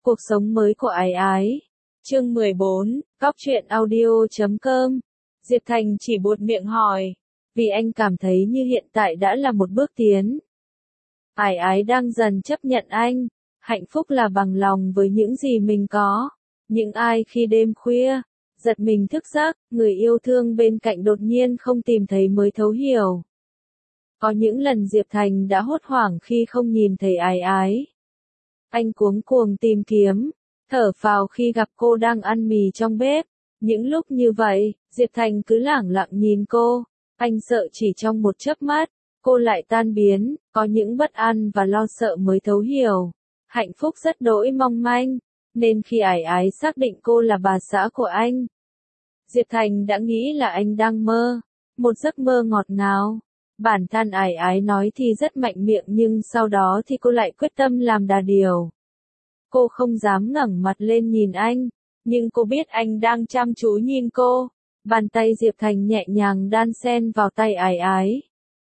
Cuộc sống mới của Ái Ái. Chương 14, Cóc truyện audio.com. Diệp Thành chỉ buột miệng hỏi, vì anh cảm thấy như hiện tại đã là một bước tiến. Ái Ái đang dần chấp nhận anh, hạnh phúc là bằng lòng với những gì mình có. Những ai khi đêm khuya, giật mình thức giấc, người yêu thương bên cạnh đột nhiên không tìm thấy mới thấu hiểu. Có những lần Diệp Thành đã hốt hoảng khi không nhìn thấy Ái Ái. Anh cuống cuồng tìm kiếm, thở phào khi gặp cô đang ăn mì trong bếp. Những lúc như vậy, Diệp Thành cứ lẳng lặng nhìn cô. Anh sợ chỉ trong một chớp mắt, cô lại tan biến, có những bất an và lo sợ mới thấu hiểu. Hạnh phúc rất đỗi mong manh, nên khi Ái Ái xác định cô là bà xã của anh, Diệp Thành đã nghĩ là anh đang mơ, một giấc mơ ngọt ngào. Bản thân Ái Ái nói thì rất mạnh miệng nhưng sau đó thì cô lại quyết tâm làm đà điều. Cô không dám ngẩng mặt lên nhìn anh, nhưng cô biết anh đang chăm chú nhìn cô. Bàn tay Diệp Thành nhẹ nhàng đan xen vào tay Ái Ái.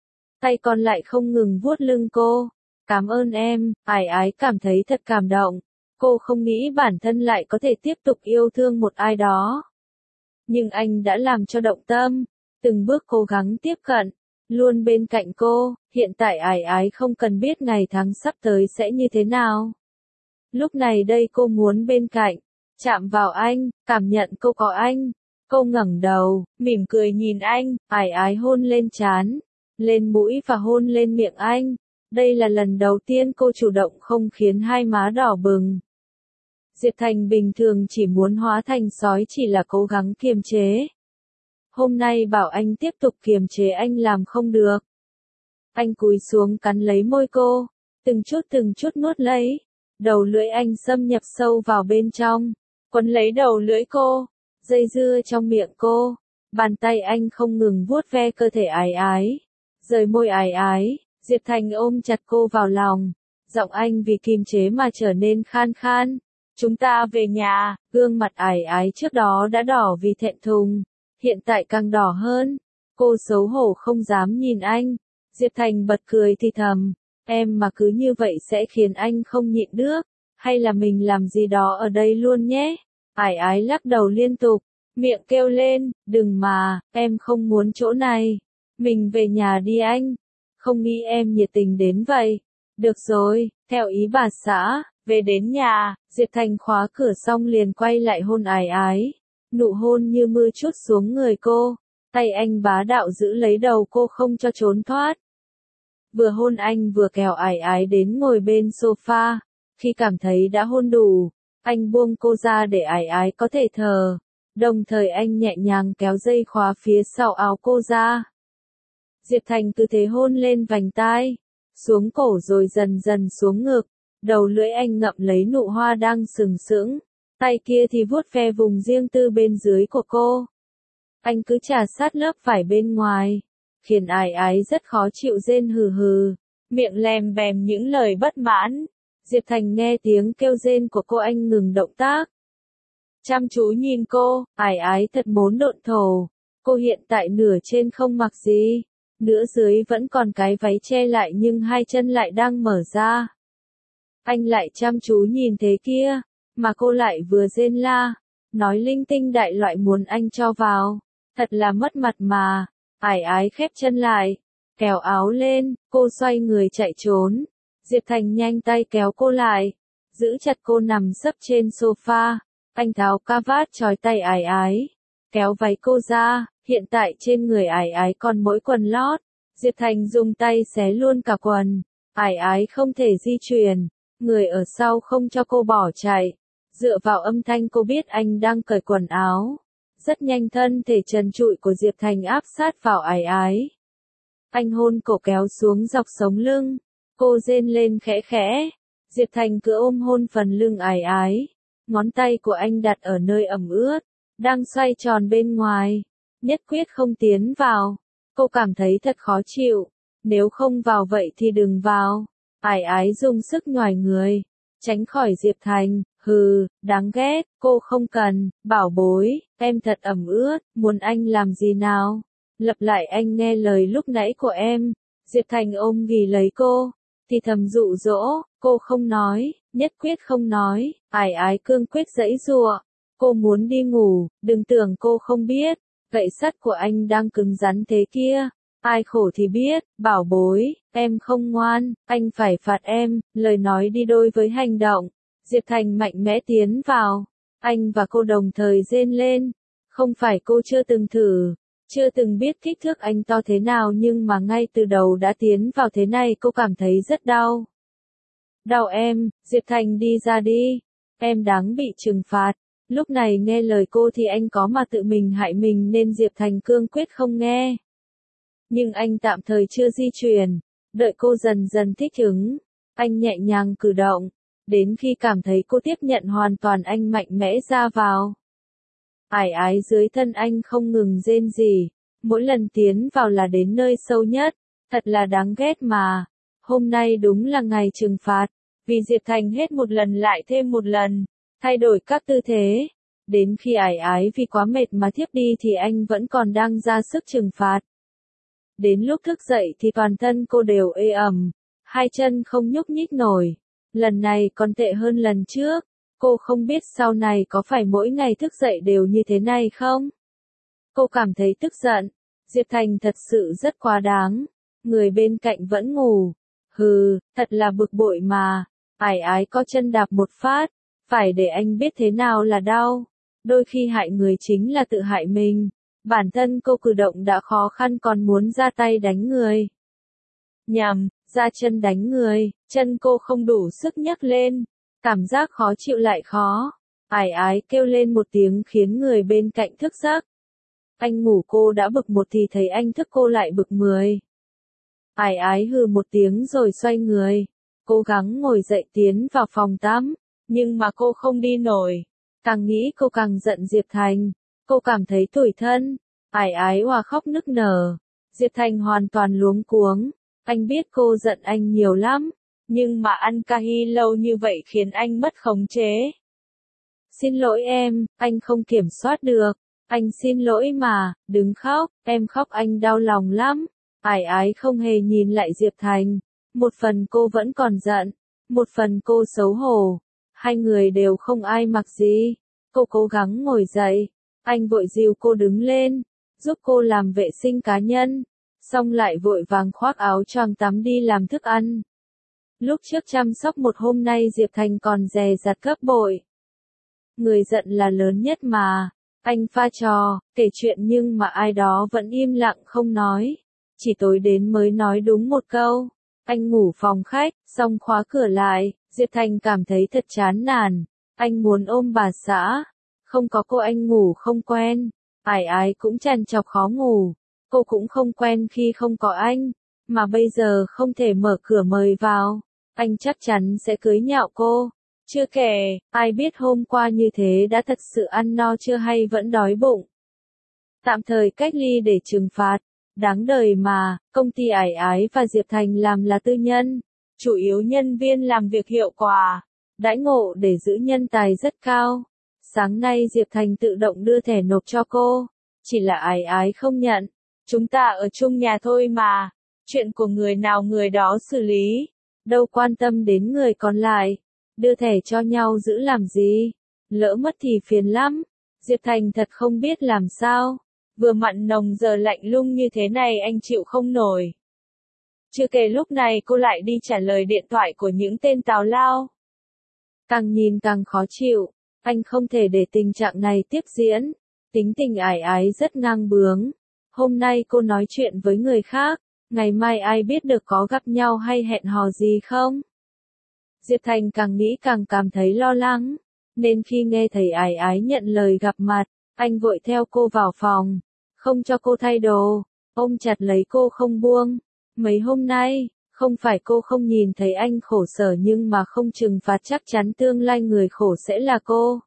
Tay còn lại không ngừng vuốt lưng cô. Cảm ơn em, Ái Ái cảm thấy thật cảm động. Cô không nghĩ bản thân lại có thể tiếp tục yêu thương một ai đó. Nhưng anh đã làm cho động tâm, từng bước cố gắng tiếp cận, luôn bên cạnh cô. Hiện tại Ái Ái không cần biết ngày tháng sắp tới sẽ như thế nào. Lúc này đây cô muốn bên cạnh, chạm vào anh, cảm nhận cô có anh. Cô ngẩng đầu, mỉm cười nhìn anh, Ái Ái hôn lên trán, lên mũi và hôn lên miệng anh. Đây là lần đầu tiên cô chủ động không khiến hai má đỏ bừng. Diệp Thành bình thường chỉ muốn hóa thành sói chỉ là cố gắng kiềm chế. Hôm nay bảo anh tiếp tục kiềm chế anh làm không được. Anh cúi xuống cắn lấy môi cô, từng chút nuốt lấy. Đầu lưỡi anh xâm nhập sâu vào bên trong, quấn lấy đầu lưỡi cô, dây dưa trong miệng cô. Bàn tay anh không ngừng vuốt ve cơ thể Ái Ái. Rời môi Ái Ái, Diệp Thành ôm chặt cô vào lòng. Giọng anh vì kiềm chế mà trở nên khan khan. Chúng ta về nhà. Gương mặt Ái Ái trước đó đã đỏ vì thẹn thùng, hiện tại càng đỏ hơn. Cô xấu hổ không dám nhìn anh. Diệp Thành bật cười thì thầm. Em mà cứ như vậy sẽ khiến anh không nhịn được, hay là mình làm gì đó ở đây luôn nhé. Ái Ái lắc đầu liên tục, miệng kêu lên, đừng mà, em không muốn chỗ này. Mình về nhà đi anh. Không nghĩ em nhiệt tình đến vậy. Được rồi, theo ý bà xã, về đến nhà. Diệp Thành khóa cửa xong liền quay lại hôn Ái Ái. Nụ hôn như mưa trút xuống người cô. Tay anh bá đạo giữ lấy đầu cô không cho trốn thoát. Vừa hôn anh vừa kéo Ái Ái đến ngồi bên sofa. Khi cảm thấy đã hôn đủ, anh buông cô ra để Ái Ái có thể thở. Đồng thời anh nhẹ nhàng kéo dây khóa phía sau áo cô ra. Diệp Thành cứ thế hôn lên vành tai, xuống cổ rồi dần dần xuống ngực. Đầu lưỡi anh ngậm lấy nụ hoa đang sừng sững, tay kia thì vuốt ve vùng riêng tư bên dưới của cô. Anh cứ chà sát lớp vải bên ngoài, khiến Ái Ái rất khó chịu rên hừ hừ, miệng lèm bèm những lời bất mãn. Diệp Thành nghe tiếng kêu rên của cô anh ngừng động tác. Chăm chú nhìn cô, Ái Ái thật muốn độn thổ. Cô hiện tại nửa trên không mặc gì, nửa dưới vẫn còn cái váy che lại nhưng hai chân lại đang mở ra. Anh lại chăm chú nhìn thế kia, mà cô lại vừa rên la, nói linh tinh đại loại muốn anh cho vào. Thật là mất mặt mà. Ái Ái khép chân lại, kéo áo lên, cô xoay người chạy trốn. Diệp Thành nhanh tay kéo cô lại, giữ chặt cô nằm sấp trên sofa. Anh tháo ca vát trói tay Ái Ái, kéo váy cô ra. Hiện tại trên người Ái Ái còn mỗi quần lót. Diệp Thành dùng tay xé luôn cả quần. Ái Ái không thể di chuyển, người ở sau không cho cô bỏ chạy. Dựa vào âm thanh cô biết anh đang cởi quần áo. Rất nhanh thân thể trần trụi của Diệp Thành áp sát vào Ái Ái. Anh hôn cổ kéo xuống dọc sống lưng. Cô rên lên khẽ khẽ. Diệp Thành cứ ôm hôn phần lưng Ái Ái. Ngón tay của anh đặt ở nơi ẩm ướt, đang xoay tròn bên ngoài. Nhất quyết không tiến vào. Cô cảm thấy thật khó chịu. Nếu không vào vậy thì đừng vào. Ái Ái dùng sức nhoài người, tránh khỏi Diệp Thành. Hừ, đáng ghét, cô không cần. Bảo bối, em thật ẩm ướt, muốn anh làm gì nào? Lặp lại anh nghe lời lúc nãy của em. Diệp Thành ôm ghì lấy cô, thì thầm dụ dỗ. Cô không nói, nhất quyết không nói, ải ái cương quyết giãy giụa. Cô muốn đi ngủ, đừng tưởng cô không biết, gậy sắt của anh đang cứng rắn thế kia. Ai khổ thì biết, bảo bối, em không ngoan, anh phải phạt em, lời nói đi đôi với hành động. Diệp Thành mạnh mẽ tiến vào, anh và cô đồng thời rên lên. Không phải cô chưa từng thử, chưa từng biết kích thước anh to thế nào nhưng mà ngay từ đầu đã tiến vào thế này cô cảm thấy rất đau. Đau em, Diệp Thành đi ra đi, em đáng bị trừng phạt. Lúc này nghe lời cô thì anh có mà tự mình hại mình nên Diệp Thành cương quyết không nghe. Nhưng anh tạm thời chưa di chuyển, đợi cô dần dần thích ứng. Anh nhẹ nhàng cử động, đến khi cảm thấy cô tiếp nhận hoàn toàn anh mạnh mẽ ra vào. Ải ái dưới thân anh không ngừng rên rỉ, mỗi lần tiến vào là đến nơi sâu nhất, thật là đáng ghét mà. Hôm nay đúng là ngày trừng phạt, vì Diệp Thành hết một lần lại thêm một lần, thay đổi các tư thế. Đến khi ải ái vì quá mệt mà thiếp đi thì anh vẫn còn đang ra sức trừng phạt. Đến lúc thức dậy thì toàn thân cô đều ê ẩm, hai chân không nhúc nhích nổi. Lần này còn tệ hơn lần trước, cô không biết sau này có phải mỗi ngày thức dậy đều như thế này không? Cô cảm thấy tức giận, Diệp Thành thật sự rất quá đáng, người bên cạnh vẫn ngủ. Hừ, thật là bực bội mà, ải ái có chân đạp một phát, phải để anh biết thế nào là đau. Đôi khi hại người chính là tự hại mình. Bản thân cô cử động đã khó khăn còn muốn ra tay đánh người. Nhằm, ra chân đánh người, chân cô không đủ sức nhấc lên. Cảm giác khó chịu lại khó. Ải ái kêu lên một tiếng khiến người bên cạnh thức giấc. Anh ngủ cô đã bực một thì thấy anh thức cô lại bực 10. Ải ái hừ một tiếng rồi xoay người. Cố gắng ngồi dậy tiến vào phòng tắm. Nhưng mà cô không đi nổi. Càng nghĩ cô càng giận Diệp Thành. Cô cảm thấy tủi thân. Ải ái òa khóc nức nở. Diệp Thành hoàn toàn luống cuống. Anh biết cô giận anh nhiều lắm. Nhưng mà ăn ca hi lâu như vậy khiến anh mất khống chế. Xin lỗi em, anh không kiểm soát được. Anh xin lỗi mà, đừng khóc, em khóc anh đau lòng lắm. Ải ái không hề nhìn lại Diệp Thành. Một phần cô vẫn còn giận. Một phần cô xấu hổ. Hai người đều không ai mặc gì. Cô cố gắng ngồi dậy. Anh vội dìu cô đứng lên, giúp cô làm vệ sinh cá nhân, xong lại vội vàng khoác áo choàng tắm đi làm thức ăn. Lúc trước chăm sóc một hôm nay Diệp Thành còn dè dặt gấp bội. Người giận là lớn nhất mà, anh pha trò, kể chuyện nhưng mà ai đó vẫn im lặng không nói. Chỉ tối đến mới nói đúng một câu. Anh ngủ phòng khách, xong khóa cửa lại, Diệp Thành cảm thấy thật chán nản. Anh muốn ôm bà xã. Không có cô anh ngủ không quen. Ải ái cũng trằn trọc khó ngủ. Cô cũng không quen khi không có anh. Mà bây giờ không thể mở cửa mời vào. Anh chắc chắn sẽ cưới nhạo cô. Chưa kể, ai biết hôm qua như thế đã thật sự ăn no chưa hay vẫn đói bụng. Tạm thời cách ly để trừng phạt. Đáng đời mà, công ty ải ái và Diệp Thành làm là tư nhân. Chủ yếu nhân viên làm việc hiệu quả. Đãi ngộ để giữ nhân tài rất cao. Sáng nay Diệp Thành tự động đưa thẻ nộp cho cô. Chỉ là ái ái không nhận. Chúng ta ở chung nhà thôi mà. Chuyện của người nào người đó xử lý. Đâu quan tâm đến người còn lại. Đưa thẻ cho nhau giữ làm gì. Lỡ mất thì phiền lắm. Diệp Thành thật không biết làm sao. Vừa mặn nồng giờ lạnh lung như thế này anh chịu không nổi. Chưa kể lúc này cô lại đi trả lời điện thoại của những tên tào lao. Càng nhìn càng khó chịu. Anh không thể để tình trạng này tiếp diễn. Tính tình ải ái rất ngang bướng. Hôm nay cô nói chuyện với người khác. Ngày mai ai biết được có gặp nhau hay hẹn hò gì không? Diệp Thành càng nghĩ càng cảm thấy lo lắng. Nên khi nghe thấy ải ái nhận lời gặp mặt, anh vội theo cô vào phòng. Không cho cô thay đồ. Ôm chặt lấy cô không buông. Mấy hôm nay, không phải cô không nhìn thấy anh khổ sở nhưng mà không trừng phạt chắc chắn tương lai người khổ sẽ là cô.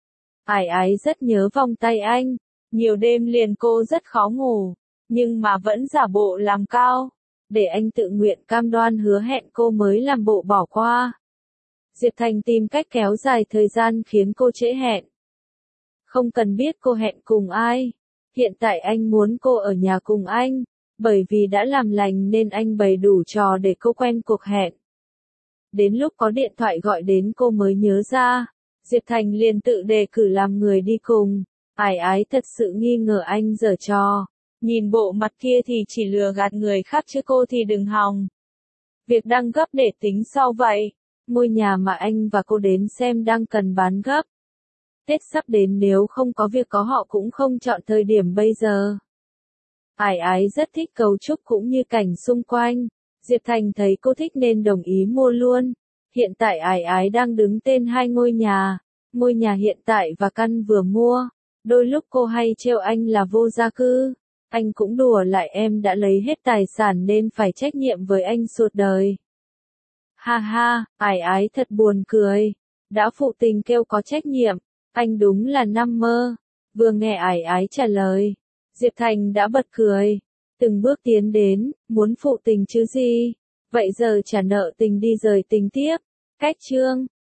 Ải ái rất nhớ vòng tay anh. Nhiều đêm liền cô rất khó ngủ. Nhưng mà vẫn giả bộ làm cao. Để anh tự nguyện cam đoan hứa hẹn cô mới làm bộ bỏ qua. Diệp Thành tìm cách kéo dài thời gian khiến cô trễ hẹn. Không cần biết cô hẹn cùng ai. Hiện tại anh muốn cô ở nhà cùng anh. Bởi vì đã làm lành nên anh bày đủ trò để cô quen cuộc hẹn. Đến lúc có điện thoại gọi đến cô mới nhớ ra. Diệp Thành liền tự đề cử làm người đi cùng. Ái ái thật sự nghi ngờ anh giở trò. Nhìn bộ mặt kia thì chỉ lừa gạt người khác chứ cô thì đừng hòng. Việc đang gấp để tính sau vậy. Ngôi nhà mà anh và cô đến xem đang cần bán gấp. Tết sắp đến nếu không có việc có họ cũng không chọn thời điểm bây giờ. Ái ái rất thích cấu trúc cũng như cảnh xung quanh. Diệp Thành thấy cô thích nên đồng ý mua luôn. Hiện tại ái ái đang đứng tên hai ngôi nhà. Ngôi nhà hiện tại và căn vừa mua. Đôi lúc cô hay trêu anh là vô gia cư. Anh cũng đùa lại em đã lấy hết tài sản nên phải trách nhiệm với anh suốt đời. Ha ha, ái ái thật buồn cười. Đã phụ tình kêu có trách nhiệm. Anh đúng là nằm mơ. Vừa nghe ái ái trả lời. Diệp Thành đã bật cười. Từng bước tiến đến, muốn phụ tình chứ gì. Vậy giờ trả nợ tình đi rời tình tiếp. Cách chương.